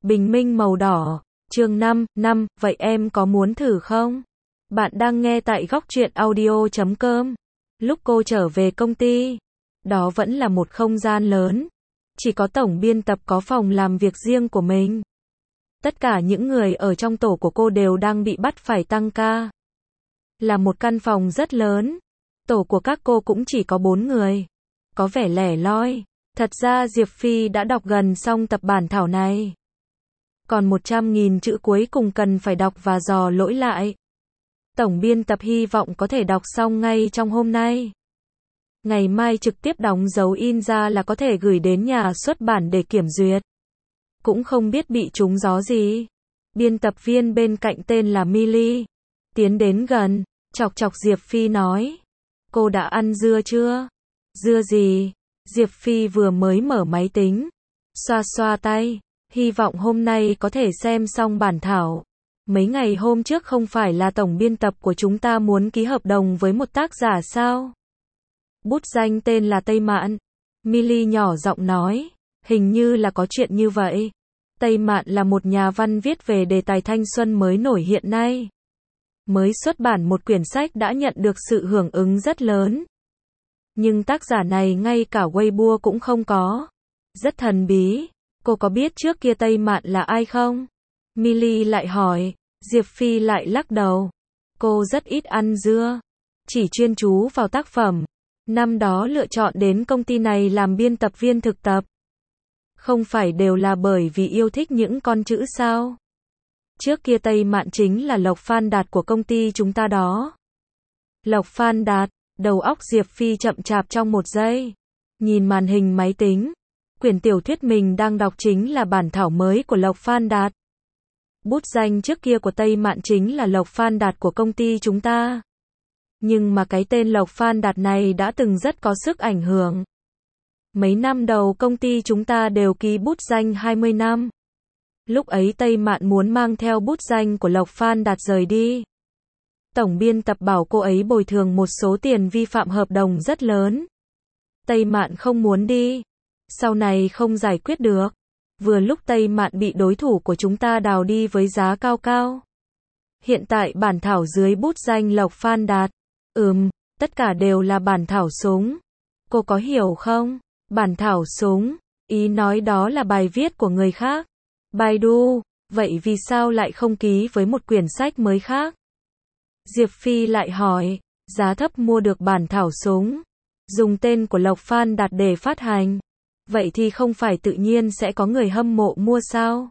Bình minh màu đỏ. Chương 5, vậy em có muốn thử không? Bạn đang nghe tại góc truyện audio.com. Lúc cô trở về công ty, đó vẫn là một không gian lớn. Chỉ có tổng biên tập có phòng làm việc riêng của mình. Tất cả những người ở trong tổ của cô đều đang bị bắt phải tăng ca. Là một căn phòng rất lớn. Tổ của các cô cũng chỉ có 4 người. Có vẻ lẻ loi. Thật ra Diệp Phi đã đọc gần xong tập bản thảo này. Còn 100.000 chữ cuối cùng cần phải đọc và dò lỗi lại. Tổng biên tập hy vọng có thể đọc xong ngay trong hôm nay. Ngày mai trực tiếp đóng dấu in ra là có thể gửi đến nhà xuất bản để kiểm duyệt. Cũng không biết bị trúng gió gì. Biên tập viên bên cạnh tên là Milly tiến đến gần, chọc chọc Diệp Phi nói. Cô đã ăn dưa chưa? Dưa gì? Diệp Phi vừa mới mở máy tính. Xoa xoa tay. Hy vọng hôm nay có thể xem xong bản thảo. Mấy ngày hôm trước không phải là tổng biên tập của chúng ta muốn ký hợp đồng với một tác giả sao? Bút danh tên là Tây Mạn. Milly nhỏ giọng nói. Hình như là có chuyện như vậy. Tây Mạn là một nhà văn viết về đề tài thanh xuân mới nổi hiện nay. Mới xuất bản một quyển sách đã nhận được sự hưởng ứng rất lớn. Nhưng tác giả này ngay cả Weibo cũng không có. Rất thần bí. Cô có biết trước kia Tây Mạn là ai không? Milly lại hỏi. Diệp Phi lại lắc đầu. Cô rất ít ăn dưa. Chỉ chuyên chú vào tác phẩm. Năm đó lựa chọn đến công ty này làm biên tập viên thực tập. Không phải đều là bởi vì yêu thích những con chữ sao? Trước kia Tây Mạn chính là Lộc Phan Đạt của công ty chúng ta đó. Lộc Phan Đạt, đầu óc Diệp Phi chậm chạp trong một giây. Nhìn màn hình máy tính. Quyển tiểu thuyết mình đang đọc chính là bản thảo mới của Lộc Phan Đạt. Bút danh trước kia của Tây Mạn chính là Lộc Phan Đạt của công ty chúng ta. Nhưng mà cái tên Lộc Phan Đạt này đã từng rất có sức ảnh hưởng. Mấy năm đầu công ty chúng ta đều ký bút danh 20 năm. Lúc ấy Tây Mạn muốn mang theo bút danh của Lộc Phan Đạt rời đi. Tổng biên tập bảo cô ấy bồi thường một số tiền vi phạm hợp đồng rất lớn. Tây Mạn không muốn đi. Sau này không giải quyết được. Vừa lúc Tây Mạn bị đối thủ của chúng ta đào đi với giá cao cao. Hiện tại bản thảo dưới bút danh Lộc Phan Đạt. Tất cả đều là bản thảo súng. Cô có hiểu không? Bản thảo súng. Ý nói đó là bài viết của người khác. Baidu. Vậy vì sao lại không ký với một quyển sách mới khác? Diệp Phi lại hỏi. Giá thấp mua được bản thảo súng. Dùng tên của Lộc Phan Đạt để phát hành. Vậy thì không phải tự nhiên sẽ có người hâm mộ mua sao?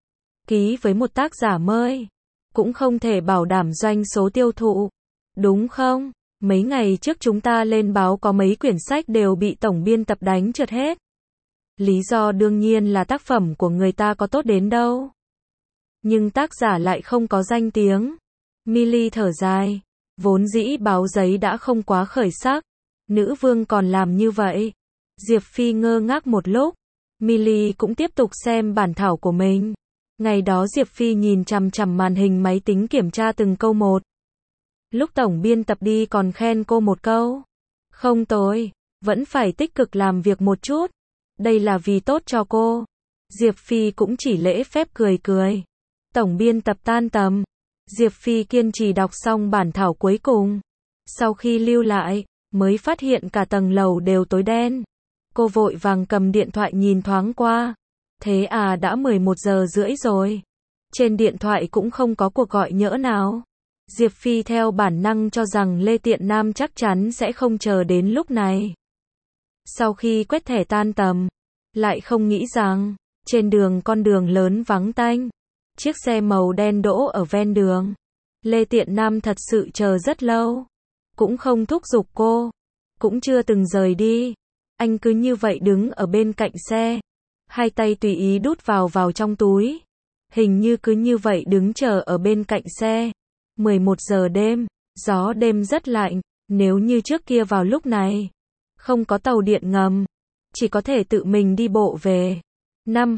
Ký với một tác giả mới. Cũng không thể bảo đảm doanh số tiêu thụ. Đúng không? Mấy ngày trước chúng ta lên báo có mấy quyển sách đều bị tổng biên tập đánh trượt hết. Lý do đương nhiên là tác phẩm của người ta có tốt đến đâu. Nhưng tác giả lại không có danh tiếng. Milly thở dài. Vốn dĩ báo giấy đã không quá khởi sắc. Nữ vương còn làm như vậy. Diệp Phi ngơ ngác một lúc. Milly cũng tiếp tục xem bản thảo của mình. Ngày đó Diệp Phi nhìn chằm chằm màn hình máy tính kiểm tra từng câu một. Lúc tổng biên tập đi còn khen cô một câu. Không tồi, vẫn phải tích cực làm việc một chút. Đây là vì tốt cho cô. Diệp Phi cũng chỉ lễ phép cười cười. Tổng biên tập tan tầm. Diệp Phi kiên trì đọc xong bản thảo cuối cùng. Sau khi lưu lại, mới phát hiện cả tầng lầu đều tối đen. Cô vội vàng cầm điện thoại nhìn thoáng qua. Thế à, đã 11 giờ rưỡi rồi. Trên điện thoại cũng không có cuộc gọi nhỡ nào. Diệp Phi theo bản năng cho rằng Lê Tiện Nam chắc chắn sẽ không chờ đến lúc này. Sau khi quét thẻ tan tầm, lại không nghĩ rằng, trên đường con đường lớn vắng tanh, chiếc xe màu đen đỗ ở ven đường. Lê Tiện Nam thật sự chờ rất lâu. Cũng không thúc giục cô. Cũng chưa từng rời đi. Anh cứ như vậy đứng ở bên cạnh xe. Hai tay tùy ý đút vào trong túi. Hình như cứ như vậy đứng chờ ở bên cạnh xe. 11 giờ đêm, gió đêm rất lạnh. Nếu như trước kia vào lúc này, không có tàu điện ngầm, chỉ có thể tự mình đi bộ về. Năm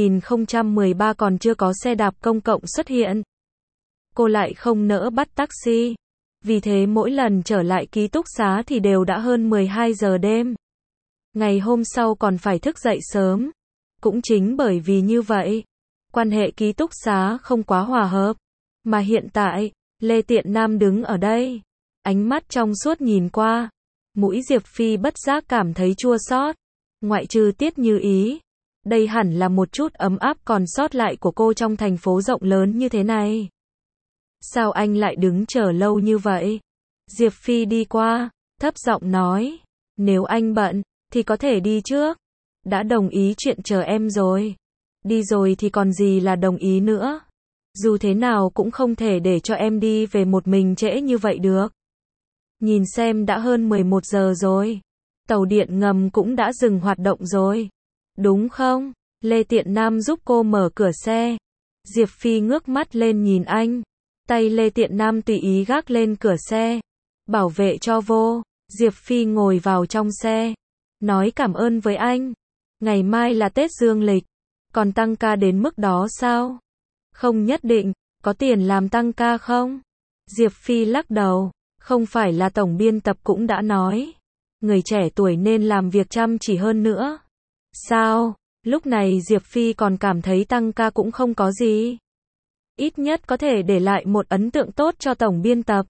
2013 còn chưa có xe đạp công cộng xuất hiện. Cô lại không nỡ bắt taxi. Vì thế mỗi lần trở lại ký túc xá thì đều đã hơn 12 giờ đêm. Ngày hôm sau còn phải thức dậy sớm. Cũng chính bởi vì như vậy, Quan hệ ký túc xá không quá hòa hợp. Mà hiện tại, Lê Tiện Nam đứng ở đây. Ánh mắt trong suốt nhìn qua. Mũi Diệp Phi bất giác cảm thấy chua xót. Ngoại trừ Tiết Như Ý. Đây hẳn là một chút ấm áp còn sót lại của cô trong thành phố rộng lớn như thế này. Sao anh lại đứng chờ lâu như vậy? Diệp Phi đi qua, thấp giọng nói. Nếu anh bận, thì có thể đi trước. Đã đồng ý chuyện chờ em rồi. Đi rồi thì còn gì là đồng ý nữa. Dù thế nào cũng không thể để cho em đi về một mình trễ như vậy được. Nhìn xem đã hơn 11 giờ rồi. Tàu điện ngầm cũng đã dừng hoạt động rồi. Đúng không? Lê Tiện Nam giúp cô mở cửa xe. Diệp Phi ngước mắt lên nhìn anh. Tay Lê Tiện Nam tùy ý gác lên cửa xe. Bảo vệ cho vô. Diệp Phi ngồi vào trong xe. Nói cảm ơn với anh. Ngày mai là Tết Dương lịch. Còn tăng ca đến mức đó sao? Không nhất định. Có tiền làm tăng ca không? Diệp Phi lắc đầu. Không phải là tổng biên tập cũng đã nói. Người trẻ tuổi nên làm việc chăm chỉ hơn nữa. Sao? Lúc này Diệp Phi còn cảm thấy tăng ca cũng không có gì. Ít nhất có thể để lại một ấn tượng tốt cho tổng biên tập.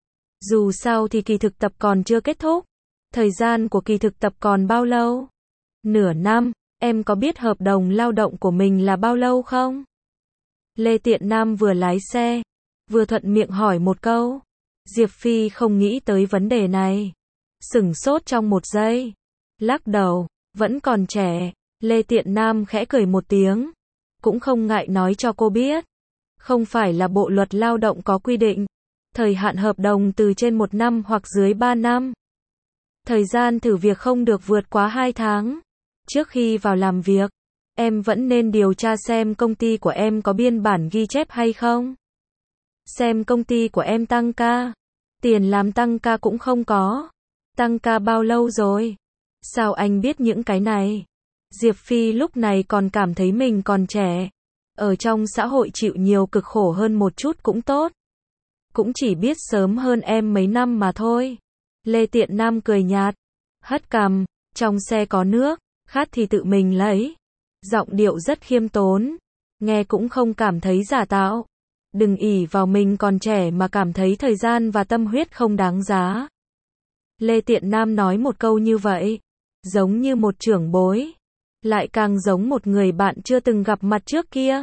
Dù sao thì kỳ thực tập còn chưa kết thúc. Thời gian của kỳ thực tập còn bao lâu? Nửa năm. Em có biết hợp đồng lao động của mình là bao lâu không? Lê Tiện Nam vừa lái xe, vừa thuận miệng hỏi một câu. Diệp Phi không nghĩ tới vấn đề này. Sửng sốt trong một giây. Lắc đầu, vẫn còn trẻ. Lê Tiện Nam khẽ cười một tiếng. Cũng không ngại nói cho cô biết. Không phải là Bộ luật Lao động có quy định. Thời hạn hợp đồng từ trên 1 năm hoặc dưới 3 năm. Thời gian thử việc không được vượt quá 2 tháng. Trước khi vào làm việc, em vẫn nên điều tra xem công ty của em có biên bản ghi chép hay không. Xem công ty của em tăng ca. Tiền làm tăng ca cũng không có. Tăng ca bao lâu rồi? Sao anh biết những cái này? Diệp Phi lúc này còn cảm thấy mình còn trẻ. Ở trong xã hội chịu nhiều cực khổ hơn một chút cũng tốt. Cũng chỉ biết sớm hơn em mấy năm mà thôi. Lê Tiện Nam cười nhạt. Hất cằm, trong xe có nước, khát thì tự mình lấy. Giọng điệu rất khiêm tốn. Nghe cũng không cảm thấy giả tạo. Đừng ỷ vào mình còn trẻ mà cảm thấy thời gian và tâm huyết không đáng giá. Lê Tiện Nam nói một câu như vậy. Giống như một trưởng bối. Lại càng giống một người bạn chưa từng gặp mặt trước kia.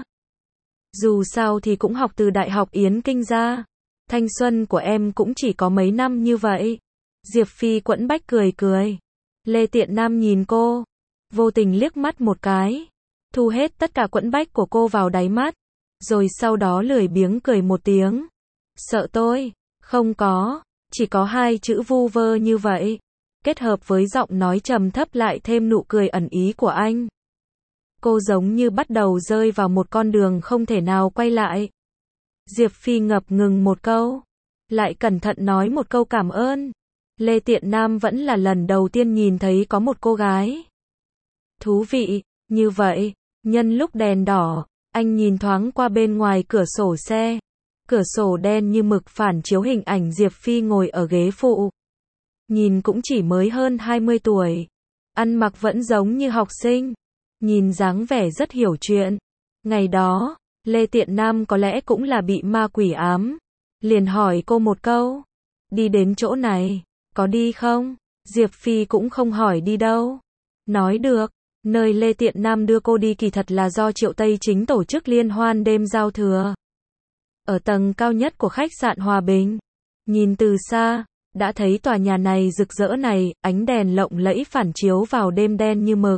Dù sao thì cũng học từ Đại học Yến Kinh ra. Thanh xuân của em cũng chỉ có mấy năm như vậy. Diệp Phi quẫn bách cười cười. Lê Tiện Nam nhìn cô. Vô tình liếc mắt một cái. Thu hết tất cả quẫn bách của cô vào đáy mắt. Rồi sau đó lười biếng cười một tiếng. Sợ tôi? Không có. Chỉ có 2 chữ vu vơ như vậy. Kết hợp với giọng nói trầm thấp lại thêm nụ cười ẩn ý của anh. Cô giống như bắt đầu rơi vào một con đường không thể nào quay lại. Diệp Phi ngập ngừng một câu. Lại cẩn thận nói một câu cảm ơn. Lê Tiện Nam vẫn là lần đầu tiên nhìn thấy có một cô gái. Thú vị, như vậy. Nhân lúc đèn đỏ, anh nhìn thoáng qua bên ngoài cửa sổ xe. Cửa sổ đen như mực phản chiếu hình ảnh Diệp Phi ngồi ở ghế phụ. Nhìn cũng chỉ mới hơn 20 tuổi. Ăn mặc vẫn giống như học sinh. Nhìn dáng vẻ rất hiểu chuyện. Ngày đó, Lê Tiện Nam có lẽ cũng là bị ma quỷ ám. Liền hỏi cô một câu. Đi đến chỗ này, có đi không? Diệp Phi cũng không hỏi đi đâu. Nói được, nơi Lê Tiện Nam đưa cô đi kỳ thật là do Triệu Tây Chính tổ chức liên hoan đêm giao thừa. Ở tầng cao nhất của khách sạn Hòa Bình. Nhìn từ xa, đã thấy tòa nhà này rực rỡ này, ánh đèn lộng lẫy phản chiếu vào đêm đen như mực.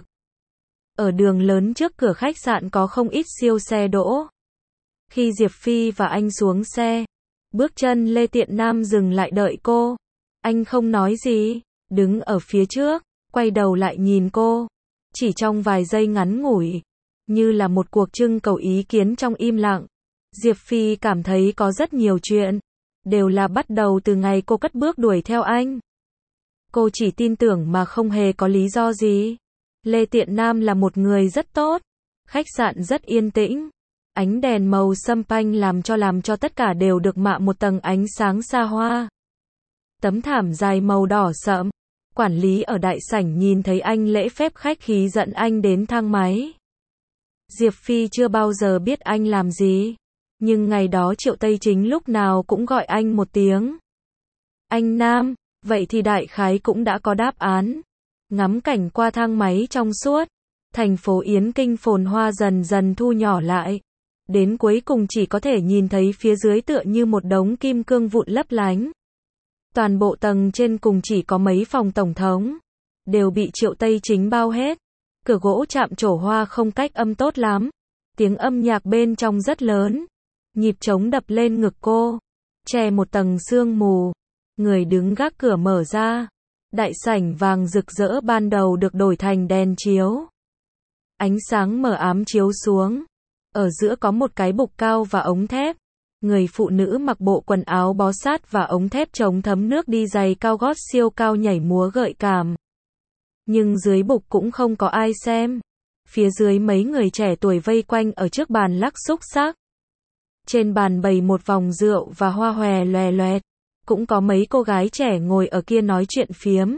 Ở đường lớn trước cửa khách sạn có không ít siêu xe đỗ. Khi Diệp Phi và anh xuống xe, bước chân Lê Tiện Nam dừng lại đợi cô. Anh không nói gì, đứng ở phía trước, quay đầu lại nhìn cô. Chỉ trong vài giây ngắn ngủi, như là một cuộc trưng cầu ý kiến trong im lặng. Diệp Phi cảm thấy có rất nhiều chuyện, đều là bắt đầu từ ngày cô cất bước đuổi theo anh. Cô chỉ tin tưởng mà không hề có lý do gì. Lê Tiện Nam là một người rất tốt. Khách sạn rất yên tĩnh. Ánh đèn màu sâm panh làm cho tất cả đều được mạ một tầng ánh sáng xa hoa. Tấm thảm dài màu đỏ sậm. Quản lý ở đại sảnh nhìn thấy anh lễ phép khách khí dẫn anh đến thang máy. Diệp Phi chưa bao giờ biết anh làm gì. Nhưng ngày đó Triệu Tây Chính lúc nào cũng gọi anh một tiếng. Anh Nam, vậy thì đại khái cũng đã có đáp án. Ngắm cảnh qua thang máy trong suốt, thành phố Yến Kinh phồn hoa dần dần thu nhỏ lại. Đến cuối cùng chỉ có thể nhìn thấy phía dưới tựa như một đống kim cương vụn lấp lánh. Toàn bộ tầng trên cùng chỉ có mấy phòng tổng thống, đều bị Triệu Tây Chính bao hết. Cửa gỗ chạm trổ hoa không cách âm tốt lắm. Tiếng âm nhạc bên trong rất lớn. Nhịp trống đập lên ngực cô, che một tầng sương mù. Người đứng gác cửa mở ra. Đại sảnh vàng rực rỡ ban đầu được đổi thành đèn chiếu. Ánh sáng mờ ám chiếu xuống. Ở giữa có một cái bục cao và ống thép. Người phụ nữ mặc bộ quần áo bó sát và ống thép chống thấm nước đi giày cao gót siêu cao nhảy múa gợi cảm. Nhưng dưới bục cũng không có ai xem. Phía dưới mấy người trẻ tuổi vây quanh ở trước bàn lắc xúc xắc. Trên bàn bày một vòng rượu và hoa hòe loè loẹt. Cũng có mấy cô gái trẻ ngồi ở kia nói chuyện phiếm.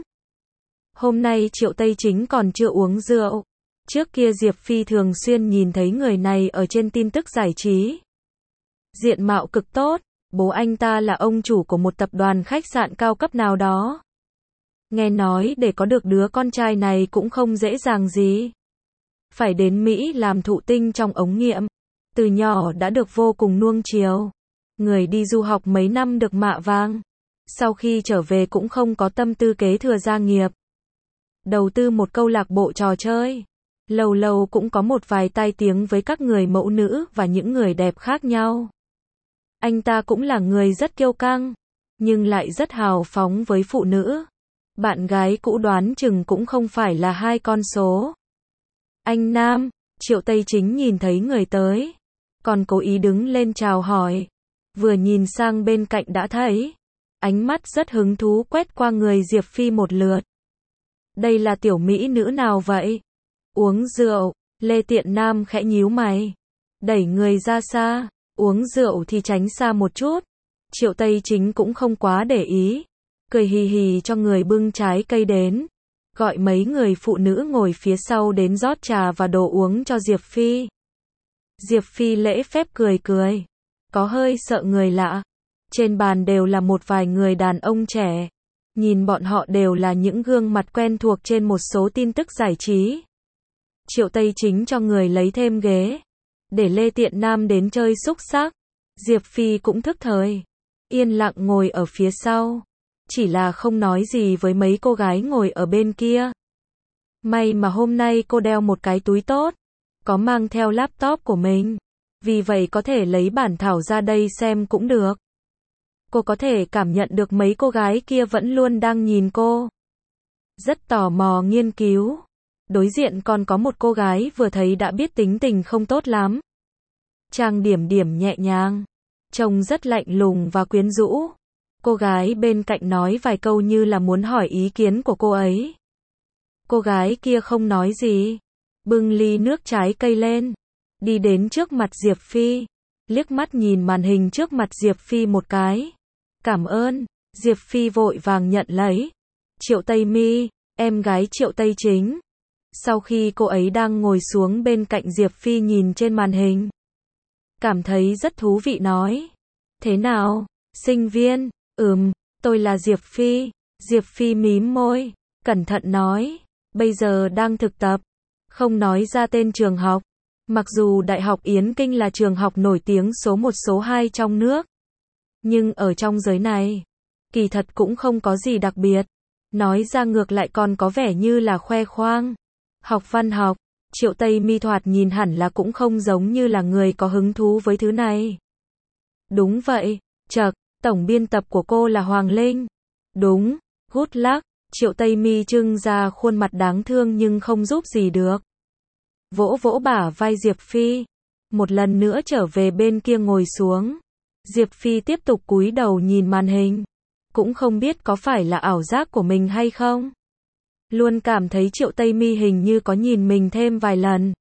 Hôm nay Triệu Tây Chính còn chưa uống rượu. Trước kia Diệp Phi thường xuyên nhìn thấy người này ở trên tin tức giải trí. Diện mạo cực tốt, bố anh ta là ông chủ của một tập đoàn khách sạn cao cấp nào đó. Nghe nói để có được đứa con trai này cũng không dễ dàng gì. Phải đến Mỹ làm thụ tinh trong ống nghiệm. Từ nhỏ đã được vô cùng nuông chiều. Người đi du học mấy năm được mạ vàng. Sau khi trở về cũng không có tâm tư kế thừa gia nghiệp. Đầu tư một câu lạc bộ trò chơi. Lâu lâu cũng có một vài tai tiếng với các người mẫu nữ và những người đẹp khác nhau. Anh ta cũng là người rất kiêu căng, nhưng lại rất hào phóng với phụ nữ. Bạn gái cũ đoán chừng cũng không phải là hai con số. Anh Nam, Triệu Tây Chính nhìn thấy người tới, còn cố ý đứng lên chào hỏi. Vừa nhìn sang bên cạnh đã thấy, ánh mắt rất hứng thú quét qua người Diệp Phi một lượt. Đây là tiểu mỹ nữ nào vậy? Uống rượu, Lê Tiện Nam khẽ nhíu mày, đẩy người ra xa. Uống rượu thì tránh xa một chút. Triệu Tây Chính cũng không quá để ý, cười hì hì cho người bưng trái cây đến, gọi mấy người phụ nữ ngồi phía sau đến rót trà và đồ uống cho Diệp Phi. Diệp Phi lễ phép cười cười, có hơi sợ người lạ. Trên bàn đều là một vài người đàn ông trẻ, nhìn bọn họ đều là những gương mặt quen thuộc trên một số tin tức giải trí. Triệu Tây Chính cho người lấy thêm ghế, để Lê Tiện Nam đến chơi xúc xắc. Diệp Phi cũng thức thời, yên lặng ngồi ở phía sau, chỉ là không nói gì với mấy cô gái ngồi ở bên kia. May mà hôm nay cô đeo một cái túi tốt, có mang theo laptop của mình, vì vậy có thể lấy bản thảo ra đây xem cũng được. Cô có thể cảm nhận được mấy cô gái kia vẫn luôn đang nhìn cô, rất tò mò nghiên cứu. Đối diện còn có một cô gái vừa thấy đã biết tính tình không tốt lắm. Trang điểm điểm nhẹ nhàng, trông rất lạnh lùng và quyến rũ. Cô gái bên cạnh nói vài câu như là muốn hỏi ý kiến của cô ấy. Cô gái kia không nói gì, bưng ly nước trái cây lên, đi đến trước mặt Diệp Phi, liếc mắt nhìn màn hình trước mặt Diệp Phi một cái. Cảm ơn. Diệp Phi vội vàng nhận lấy. Triệu Tây Mi, em gái Triệu Tây Chính. Sau khi cô ấy đang ngồi xuống bên cạnh Diệp Phi nhìn trên màn hình, cảm thấy rất thú vị nói. Thế nào, sinh viên? Tôi là Diệp Phi. Diệp Phi mím môi, cẩn thận nói. Bây giờ đang thực tập. Không nói ra tên trường học. Mặc dù Đại học Yến Kinh là trường học nổi tiếng số 1 số 2 trong nước, nhưng ở trong giới này, kỳ thật cũng không có gì đặc biệt. Nói ra ngược lại còn có vẻ như là khoe khoang. Học văn học, Triệu Tây Mi thoạt nhìn hẳn là cũng không giống như là người có hứng thú với thứ này. Đúng vậy, chậc, tổng biên tập của cô là Hoàng Linh. Đúng, good luck. Triệu Tây Mi trưng ra khuôn mặt đáng thương nhưng không giúp gì được. Vỗ vỗ bả vai Diệp Phi, một lần nữa trở về bên kia ngồi xuống. Diệp Phi tiếp tục cúi đầu nhìn màn hình, cũng không biết có phải là ảo giác của mình hay không. Luôn cảm thấy Triệu Tây Mi hình như có nhìn mình thêm vài lần.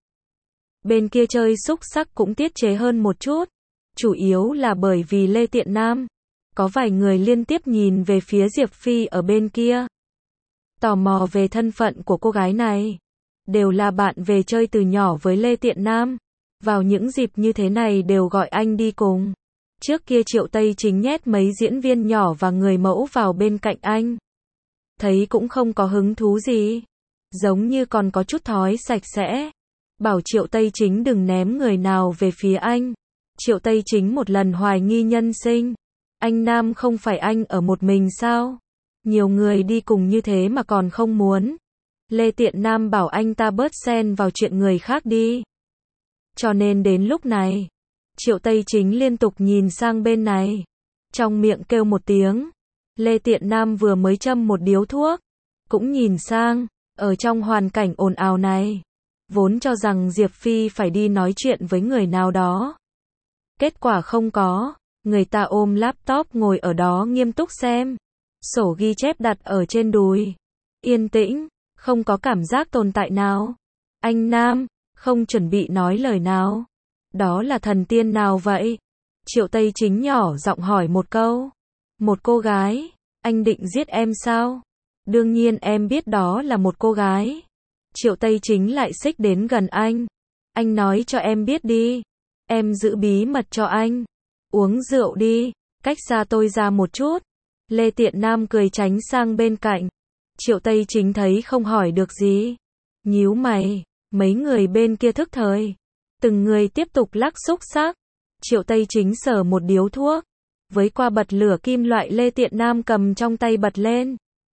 Bên kia chơi xúc xắc cũng tiết chế hơn một chút, chủ yếu là bởi vì Lê Tiện Nam. Có vài người liên tiếp nhìn về phía Diệp Phi ở bên kia, tò mò về thân phận của cô gái này. đều là bạn về chơi từ nhỏ với Lê Tiện Nam. Vào những dịp như thế này đều gọi anh đi cùng. Trước kia Triệu Tây Chính nhét mấy diễn viên nhỏ và người mẫu vào bên cạnh anh. Thấy cũng không có hứng thú gì. Giống như còn có chút thói sạch sẽ. Bảo Triệu Tây Chính đừng ném người nào về phía anh. Triệu Tây Chính một lần hoài nghi nhân sinh. Anh Nam không phải anh ở một mình sao? Nhiều người đi cùng như thế mà còn không muốn. Lê Tiện Nam bảo anh ta bớt xen vào chuyện người khác đi. Cho nên đến lúc này, Triệu Tây Chính liên tục nhìn sang bên này. Trong miệng kêu một tiếng. Lê Tiện Nam vừa mới châm một điếu thuốc. Cũng nhìn sang, ở trong hoàn cảnh ồn ào này. Vốn cho rằng Diệp Phi phải đi nói chuyện với người nào đó. Kết quả không có. Người ta ôm laptop ngồi ở đó nghiêm túc xem. Sổ ghi chép đặt ở trên đùi. Yên tĩnh, không có cảm giác tồn tại nào. Anh Nam, không chuẩn bị nói lời nào. Đó là thần tiên nào vậy? Triệu Tây Chính nhỏ giọng hỏi một câu. Một cô gái, anh định giết em sao? Đương nhiên em biết đó là một cô gái. Triệu Tây Chính lại xích đến gần anh. Anh nói cho em biết đi. Em giữ bí mật cho anh. Uống rượu đi, cách xa tôi ra một chút. Lê Tiện Nam cười tránh sang bên cạnh. Triệu Tây Chính thấy không hỏi được gì. Nhíu mày, mấy người bên kia thức thời. Từng người tiếp tục lắc xúc xắc. Triệu Tây Chính sờ một điếu thuốc. Với qua bật lửa kim loại Lê Tiện Nam cầm trong tay bật lên.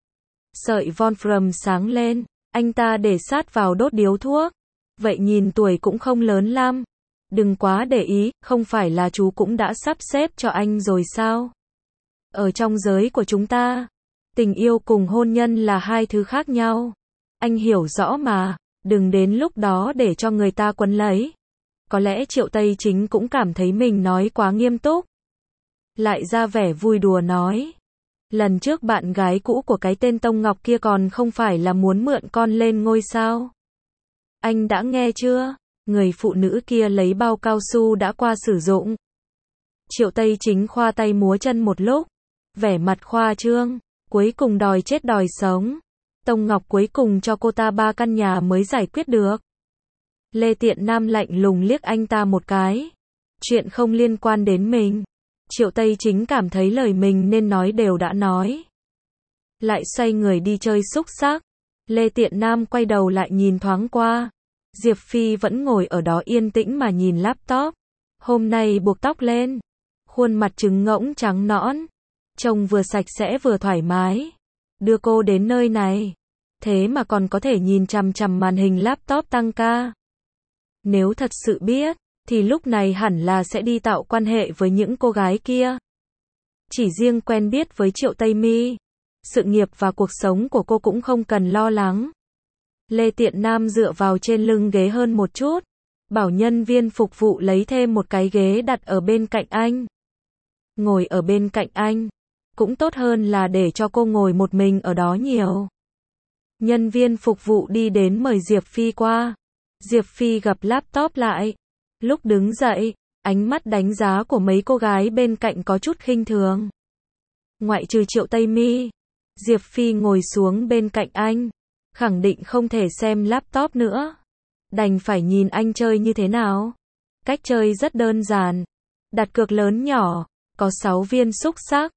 Sợi Wolfram sáng lên, anh ta để sát vào đốt điếu thuốc. Vậy nhìn tuổi cũng không lớn lắm. Đừng quá để ý, không phải là chú cũng đã sắp xếp cho anh rồi sao? Ở trong giới của chúng ta, tình yêu cùng hôn nhân là hai thứ khác nhau. Anh hiểu rõ mà, đừng đến lúc đó để cho người ta quấn lấy. Có lẽ Triệu Tây Chính cũng cảm thấy mình nói quá nghiêm túc. Lại ra vẻ vui đùa nói. Lần trước bạn gái cũ của cái tên Tông Ngọc kia còn không phải là muốn mượn con lên ngôi sao? Anh đã nghe chưa? Người phụ nữ kia lấy bao cao su đã qua sử dụng. Triệu Tây Chính khoa tay múa chân một lúc. Vẻ mặt khoa trương. Cuối cùng đòi chết đòi sống. Tông Ngọc cuối cùng cho cô ta 3 căn nhà mới giải quyết được. Lê Tiện Nam lạnh lùng liếc anh ta một cái. Chuyện không liên quan đến mình. Triệu Tây Chính cảm thấy lời mình nên nói đều đã nói. Lại xoay người đi chơi xúc xắc. Lê Tiện Nam quay đầu lại nhìn thoáng qua. Diệp Phi vẫn ngồi ở đó yên tĩnh mà nhìn laptop. Hôm nay buộc tóc lên. Khuôn mặt trứng ngỗng trắng nõn. Trông vừa sạch sẽ vừa thoải mái. Đưa cô đến nơi này. Thế mà còn có thể nhìn chằm chằm màn hình laptop tăng ca. Nếu thật sự biết, thì lúc này hẳn là sẽ đi tạo quan hệ với những cô gái kia. Chỉ riêng quen biết với Triệu Tây Mi. Sự nghiệp và cuộc sống của cô cũng không cần lo lắng. Lê Tiện Nam dựa vào trên lưng ghế hơn một chút. Bảo nhân viên phục vụ lấy thêm một cái ghế đặt ở bên cạnh anh. Ngồi ở bên cạnh anh. Cũng tốt hơn là để cho cô ngồi một mình ở đó nhiều. Nhân viên phục vụ đi đến mời Diệp Phi qua. Diệp Phi gặp laptop lại. Lúc đứng dậy, ánh mắt đánh giá của mấy cô gái bên cạnh có chút khinh thường. Ngoại trừ Triệu Tây Mi. Diệp Phi ngồi xuống bên cạnh anh. Khẳng định không thể xem laptop nữa. Đành phải nhìn anh chơi như thế nào. Cách chơi rất đơn giản. Đặt cược lớn nhỏ. Có 6 viên xúc xắc.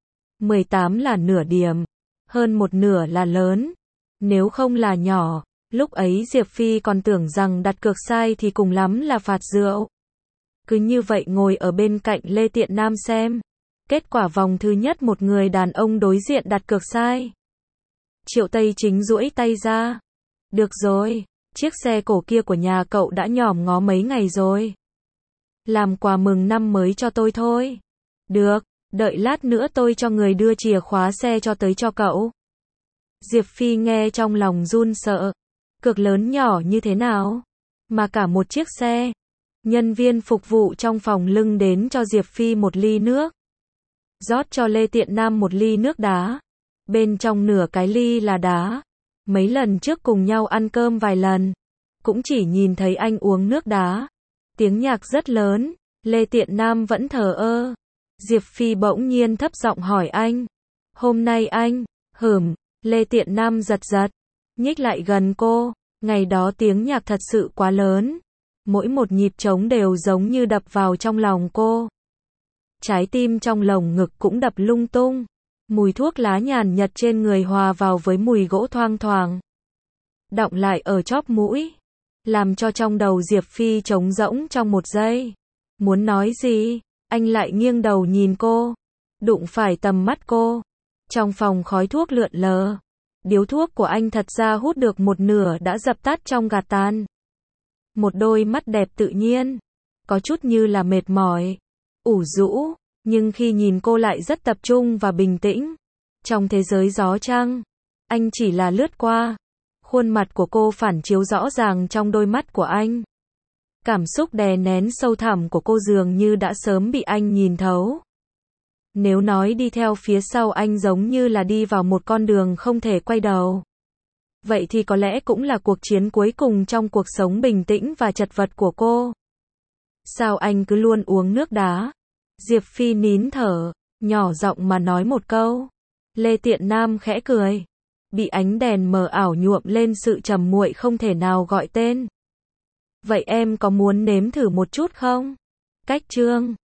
18 là nửa điểm. Hơn một nửa là lớn. Nếu không là nhỏ. Lúc ấy Diệp Phi còn tưởng rằng đặt cược sai thì cùng lắm là phạt rượu. Cứ như vậy ngồi ở bên cạnh Lê Tiện Nam xem. Kết quả vòng thứ nhất một người đàn ông đối diện đặt cược sai. Triệu Tây Chính duỗi tay ra. Được rồi, chiếc xe cổ kia của nhà cậu đã nhòm ngó mấy ngày rồi. Làm quà mừng năm mới cho tôi thôi. Được, đợi lát nữa tôi cho người đưa chìa khóa xe cho tới cho cậu. Diệp Phi nghe trong lòng run sợ. Cược lớn nhỏ như thế nào? Mà cả một chiếc xe. Nhân viên phục vụ trong phòng lưng đến cho Diệp Phi một ly nước. Rót cho Lê Tiện Nam một ly nước đá. Bên trong nửa cái ly là đá. Mấy lần trước cùng nhau ăn cơm vài lần. Cũng chỉ nhìn thấy anh uống nước đá. Tiếng nhạc rất lớn. Lê Tiện Nam vẫn thờ ơ. Diệp Phi bỗng nhiên thấp giọng hỏi anh. Hôm nay anh, Lê Tiện Nam giật giật. Nhích lại gần cô. Ngày đó tiếng nhạc thật sự quá lớn. Mỗi một nhịp trống đều giống như đập vào trong lòng cô. Trái tim trong lồng ngực cũng đập lung tung. Mùi thuốc lá nhàn nhạt trên người hòa vào với mùi gỗ thoang thoảng, đọng lại ở chóp mũi, làm cho trong đầu Diệp Phi trống rỗng trong một giây. Muốn nói gì, anh lại nghiêng đầu nhìn cô, đụng phải tầm mắt cô. Trong phòng khói thuốc lượn lờ, điếu thuốc của anh thật ra hút được một nửa đã dập tắt trong gạt tàn. Một đôi mắt đẹp tự nhiên, có chút như là mệt mỏi, ủ rũ, nhưng khi nhìn cô lại rất tập trung và bình tĩnh. Trong thế giới gió trăng, anh chỉ là lướt qua. Khuôn mặt của cô phản chiếu rõ ràng trong đôi mắt của anh. Cảm xúc đè nén sâu thẳm của cô dường như đã sớm bị anh nhìn thấu. Nếu nói đi theo phía sau anh giống như là đi vào một con đường không thể quay đầu, vậy thì có lẽ cũng là cuộc chiến cuối cùng trong cuộc sống bình tĩnh và chật vật của cô. Sao anh cứ luôn uống nước đá? Diệp Phi nín thở, nhỏ giọng mà nói một câu. Lê Tiện Nam khẽ cười. Bị ánh đèn mờ ảo nhuộm lên sự trầm muội không thể nào gọi tên. Vậy em có muốn nếm thử một chút không? Cách chương